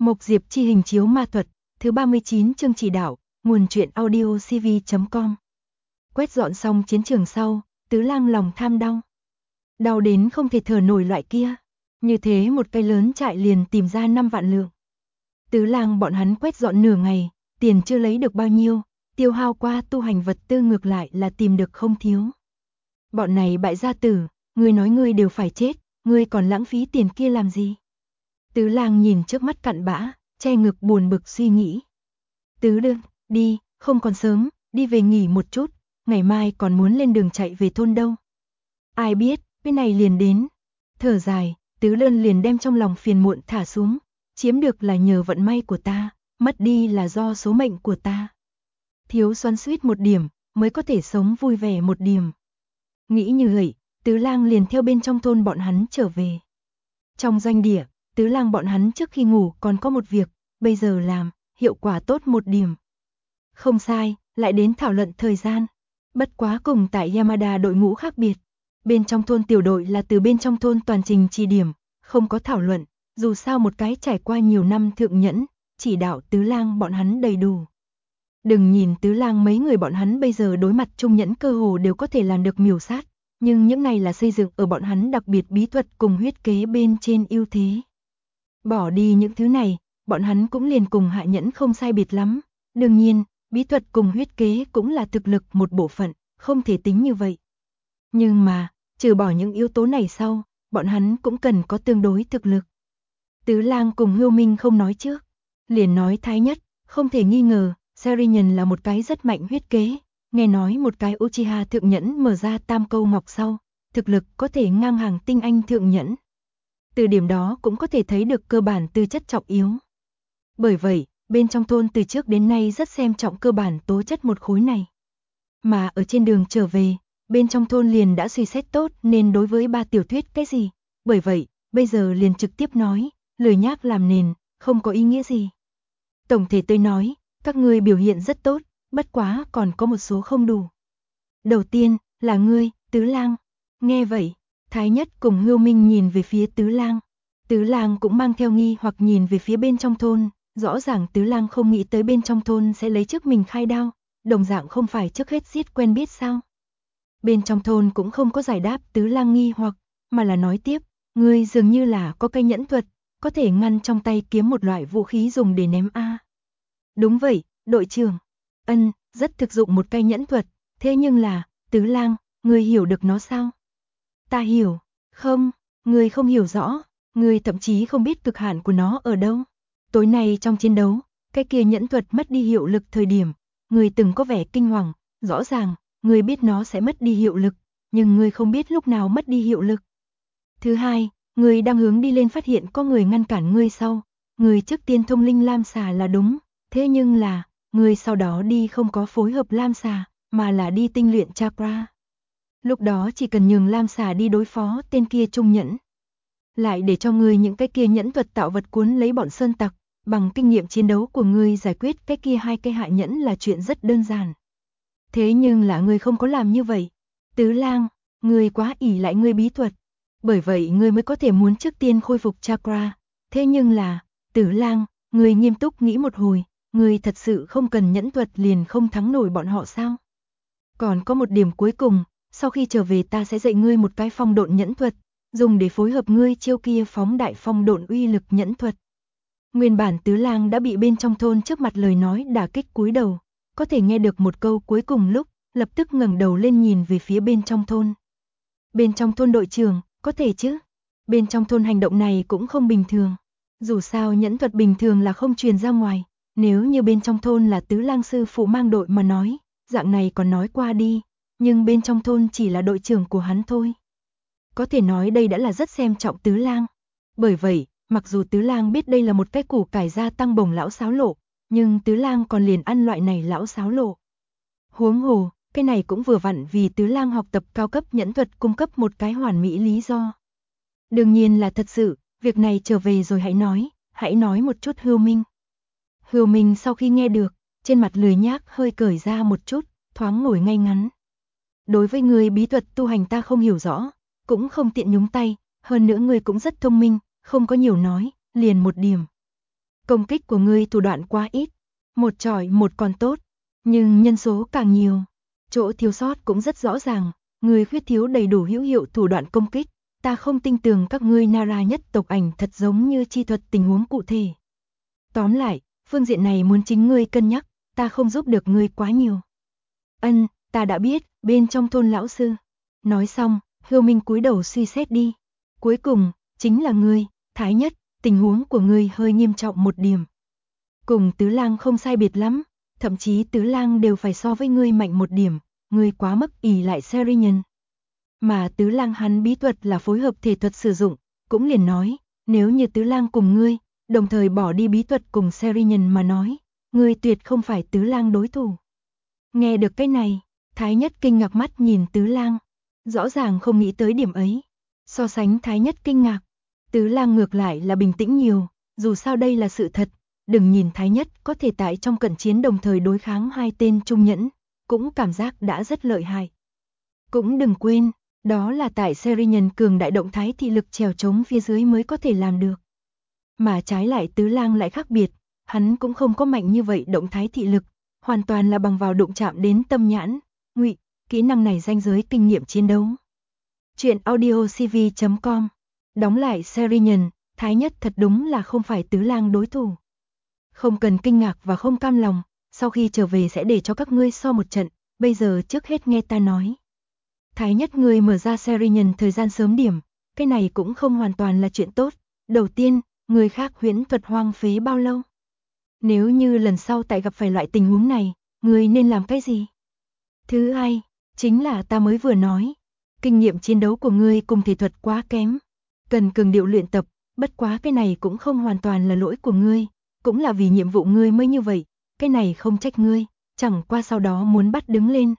Mộc Diệp chi hình chiếu ma thuật, thứ 39 chương chỉ đạo, nguồn truyện audio cv.com. Quét dọn xong chiến trường sau, Tứ Lang lòng tham đau. Đau đến không thể thở nổi loại kia. Như thế một cây lớn trại liền tìm ra 5 vạn lượng. Tứ Lang bọn hắn quét dọn nửa ngày, tiền chưa lấy được bao nhiêu, tiêu hao qua tu hành vật tư ngược lại là tìm được không thiếu. Bọn này bại gia tử, ngươi nói ngươi đều phải chết, ngươi còn lãng phí tiền kia làm gì? Tứ Lang nhìn trước mắt cặn bã, che ngực buồn bực suy nghĩ. Tứ Đương, đi, không còn sớm, đi về nghỉ một chút, ngày mai còn muốn lên đường chạy về thôn đâu. Ai biết, cái này liền đến. Thở dài, Tứ Đơn liền đem trong lòng phiền muộn thả xuống, chiếm được là nhờ vận may của ta, mất đi là do số mệnh của ta. Thiếu xoắn xuýt một điểm, mới có thể sống vui vẻ một điểm. Nghĩ như vậy, Tứ Lang liền theo bên trong thôn bọn hắn trở về. Trong doanh địa, Tứ Lang bọn hắn trước khi ngủ còn có một việc, bây giờ làm, hiệu quả tốt một điểm. Không sai, lại đến thảo luận thời gian. Bất quá cùng tại Yamada đội ngũ khác biệt. Bên trong thôn tiểu đội là từ bên trong thôn toàn trình chỉ điểm, không có thảo luận, dù sao một cái trải qua nhiều năm thượng nhẫn, chỉ đạo Tứ Lang bọn hắn đầy đủ. Đừng nhìn Tứ Lang mấy người bọn hắn bây giờ đối mặt trung nhẫn cơ hồ đều có thể làm được miểu sát, nhưng những này là xây dựng ở bọn hắn đặc biệt bí thuật cùng huyết kế bên trên ưu thế. Bỏ đi những thứ này, bọn hắn cũng liền cùng hạ nhẫn không sai biệt lắm. Đương nhiên, bí thuật cùng huyết kế cũng là thực lực một bộ phận, không thể tính như vậy. Nhưng mà, trừ bỏ những yếu tố này sau, bọn hắn cũng cần có tương đối thực lực. Tứ Lang cùng Hưu Minh không nói trước, liền nói Thái Nhất, không thể nghi ngờ, Serinhân là một cái rất mạnh huyết kế, nghe nói một cái Uchiha thượng nhẫn mở ra tam câu ngọc sau, thực lực có thể ngang hàng tinh anh thượng nhẫn. Từ điểm đó cũng có thể thấy được cơ bản tư chất trọng yếu. Bởi vậy, bên trong thôn từ trước đến nay rất xem trọng cơ bản tố chất một khối này. Mà ở trên đường trở về, bên trong thôn liền đã suy xét tốt nên đối với ba tiểu thuyết cái gì. Bởi vậy, bây giờ liền trực tiếp nói, lười nhác làm nền, không có ý nghĩa gì. Tổng thể tôi nói, các ngươi biểu hiện rất tốt, bất quá còn có một số không đủ. Đầu tiên, là ngươi, Tứ Lang. Nghe vậy, Thái Nhất cùng Hưu Minh nhìn về phía Tứ Lang. Tứ Lang cũng mang theo nghi hoặc nhìn về phía bên trong thôn, rõ ràng Tứ Lang không nghĩ tới bên trong thôn sẽ lấy trước mình khai đao, đồng dạng không phải trước hết giết quen biết sao. Bên trong thôn cũng không có giải đáp Tứ Lang nghi hoặc, mà là nói tiếp, ngươi dường như là có cây nhẫn thuật, có thể ngăn trong tay kiếm một loại vũ khí dùng để ném a. Đúng vậy, đội trưởng. Ân, rất thực dụng một cây nhẫn thuật, thế nhưng là, Tứ Lang, ngươi hiểu được nó sao? Ta hiểu, không, ngươi không hiểu rõ, ngươi thậm chí không biết cực hạn của nó ở đâu. Tối nay trong chiến đấu, cái kia nhẫn thuật mất đi hiệu lực thời điểm, ngươi từng có vẻ kinh hoàng, rõ ràng, ngươi biết nó sẽ mất đi hiệu lực, nhưng ngươi không biết lúc nào mất đi hiệu lực. Thứ hai, ngươi đang hướng đi lên phát hiện có người ngăn cản ngươi sau, ngươi trước tiên thông linh lam xà là đúng, thế nhưng là, ngươi sau đó đi không có phối hợp lam xà, mà là đi tinh luyện chakra. Lúc đó chỉ cần nhường lam xà đi đối phó tên kia trung nhẫn. Lại để cho ngươi những cái kia nhẫn thuật tạo vật cuốn lấy bọn sơn tặc, bằng kinh nghiệm chiến đấu của ngươi giải quyết cái kia hai cái hạ nhẫn là chuyện rất đơn giản. Thế nhưng là ngươi không có làm như vậy. Tứ Lang, ngươi quá ỷ lại ngươi bí thuật. Bởi vậy ngươi mới có thể muốn trước tiên khôi phục chakra. Thế nhưng là, Tứ Lang, ngươi nghiêm túc nghĩ một hồi, ngươi thật sự không cần nhẫn thuật liền không thắng nổi bọn họ sao? Còn có một điểm cuối cùng, sau khi trở về ta sẽ dạy ngươi một cái phong độn nhẫn thuật, dùng để phối hợp ngươi chiêu kia phóng đại phong độn uy lực nhẫn thuật. Nguyên bản Tứ Lang đã bị bên trong thôn trước mặt lời nói đả kích cúi đầu, có thể nghe được một câu cuối cùng lúc, lập tức ngẩng đầu lên nhìn về phía bên trong thôn. Bên trong thôn đội trưởng, có thể chứ? Bên trong thôn hành động này cũng không bình thường. Dù sao nhẫn thuật bình thường là không truyền ra ngoài, nếu như bên trong thôn là Tứ Lang sư phụ mang đội mà nói, dạng này còn nói qua đi, nhưng bên trong thôn chỉ là đội trưởng của hắn thôi. Có thể nói đây đã là rất xem trọng Tứ Lang. Bởi vậy, mặc dù Tứ Lang biết đây là một cái củ cải gia tăng bổng lão xáo lộ, nhưng Tứ Lang còn liền ăn loại này lão xáo lộ. Huống hồ, cái này cũng vừa vặn vì Tứ Lang học tập cao cấp nhẫn thuật cung cấp một cái hoàn mỹ lý do. Đương nhiên là thật sự, việc này trở về rồi hãy nói một chút Hưu Minh. Hưu Minh sau khi nghe được, trên mặt lười nhác hơi cởi ra một chút, thoáng ngồi ngay ngắn. Đối với người bí thuật tu hành ta không hiểu rõ, cũng không tiện nhúng tay, hơn nữa người cũng rất thông minh, không có nhiều nói, liền một điểm. Công kích của ngươi thủ đoạn quá ít, một chọi một còn tốt, nhưng nhân số càng nhiều. Chỗ thiếu sót cũng rất rõ ràng, ngươi khuyết thiếu đầy đủ hữu hiệu thủ đoạn công kích. Ta không tin tưởng các ngươi Nara nhất tộc ảnh thật giống như chi thuật tình huống cụ thể. Tóm lại, phương diện này muốn chính ngươi cân nhắc, ta không giúp được ngươi quá nhiều. Ta đã biết, bên trong thôn lão sư. Nói xong, Hưu Minh cúi đầu suy xét đi. Cuối cùng, chính là ngươi, Thái Nhất, tình huống của ngươi hơi nghiêm trọng một điểm. Cùng Tứ Lang không sai biệt lắm, thậm chí Tứ Lang đều phải so với ngươi mạnh một điểm, ngươi quá mức ỷ lại Serian. Mà Tứ Lang hắn bí thuật là phối hợp thể thuật sử dụng, cũng liền nói, nếu như Tứ Lang cùng ngươi, đồng thời bỏ đi bí thuật cùng Serian mà nói, ngươi tuyệt không phải Tứ Lang đối thủ. Nghe được cái này, Thái Nhất kinh ngạc mắt nhìn Tứ Lang, rõ ràng không nghĩ tới điểm ấy. So sánh Thái Nhất kinh ngạc, Tứ Lang ngược lại là bình tĩnh nhiều, dù sao đây là sự thật, đừng nhìn Thái Nhất có thể tại trong cận chiến đồng thời đối kháng hai tên trung nhẫn, cũng cảm giác đã rất lợi hại. Cũng đừng quên, đó là tại Serian cường đại động thái thị lực trèo trống phía dưới mới có thể làm được. Mà trái lại Tứ Lang lại khác biệt, hắn cũng không có mạnh như vậy động thái thị lực, hoàn toàn là bằng vào đụng chạm đến tâm nhãn, ngụy, kỹ năng này danh giới kinh nghiệm chiến đấu. Chuyện audiocv.com. Đóng lại Serian, Thái Nhất thật đúng là không phải Tứ Lang đối thủ. Không cần kinh ngạc và không cam lòng, sau khi trở về sẽ để cho các ngươi so một trận, bây giờ trước hết nghe ta nói. Thái Nhất ngươi mở ra Serian thời gian sớm điểm, cái này cũng không hoàn toàn là chuyện tốt. Đầu tiên, người khác huyễn thuật hoang phế bao lâu? Nếu như lần sau tại gặp phải loại tình huống này, ngươi nên làm cái gì? Thứ hai, chính là ta mới vừa nói, kinh nghiệm chiến đấu của ngươi cùng thể thuật quá kém, cần cường điệu luyện tập, bất quá cái này cũng không hoàn toàn là lỗi của ngươi, cũng là vì nhiệm vụ ngươi mới như vậy, cái này không trách ngươi, chẳng qua sau đó muốn bắt đứng lên.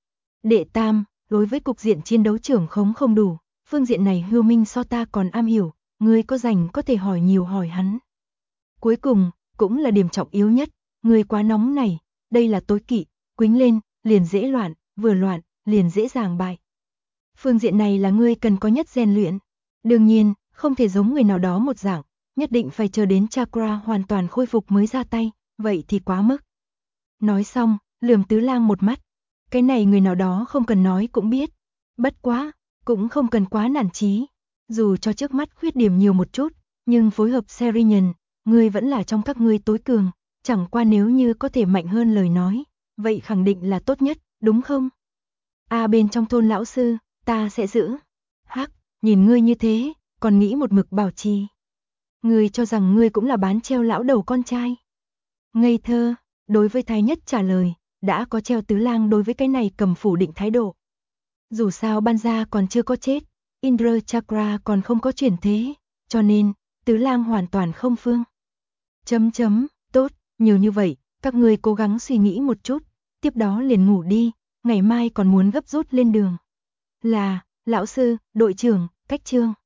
Đệ tam, đối với cục diện chiến đấu trưởng khống không đủ, phương diện này Hưu Minh so ta còn am hiểu, ngươi có rảnh có thể hỏi nhiều hỏi hắn. Cuối cùng, cũng là điểm trọng yếu nhất, ngươi quá nóng này, đây là tối kỵ, quýnh lên, liền dễ loạn, vừa loạn, liền dễ dàng bại. Phương diện này là ngươi cần có nhất rèn luyện. Đương nhiên, không thể giống người nào đó một dạng, nhất định phải chờ đến chakra hoàn toàn khôi phục mới ra tay, vậy thì quá mức. Nói xong, lườm Tứ Lang một mắt. Cái này người nào đó không cần nói cũng biết. Bất quá, cũng không cần quá nản chí. Dù cho trước mắt khuyết điểm nhiều một chút, nhưng phối hợp Serian, ngươi vẫn là trong các ngươi tối cường, chẳng qua nếu như có thể mạnh hơn lời nói, vậy khẳng định là tốt nhất, đúng không? Bên trong thôn lão sư, ta sẽ giữ. Hắc, nhìn ngươi như thế, còn nghĩ một mực bảo trì. Ngươi cho rằng ngươi cũng là bán treo lão đầu con trai. Ngây thơ, đối với Thái Nhất trả lời, đã có treo Tứ Lang đối với cái này cầm phủ định thái độ. Dù sao Ban Gia còn chưa có chết, Indra Chakra còn không có chuyển thế, cho nên, Tứ Lang hoàn toàn không phương. Tốt, nhiều như vậy, các ngươi cố gắng suy nghĩ một chút, tiếp đó liền ngủ đi, ngày mai còn muốn gấp rút lên đường. Là, lão sư, đội trưởng, cách chương.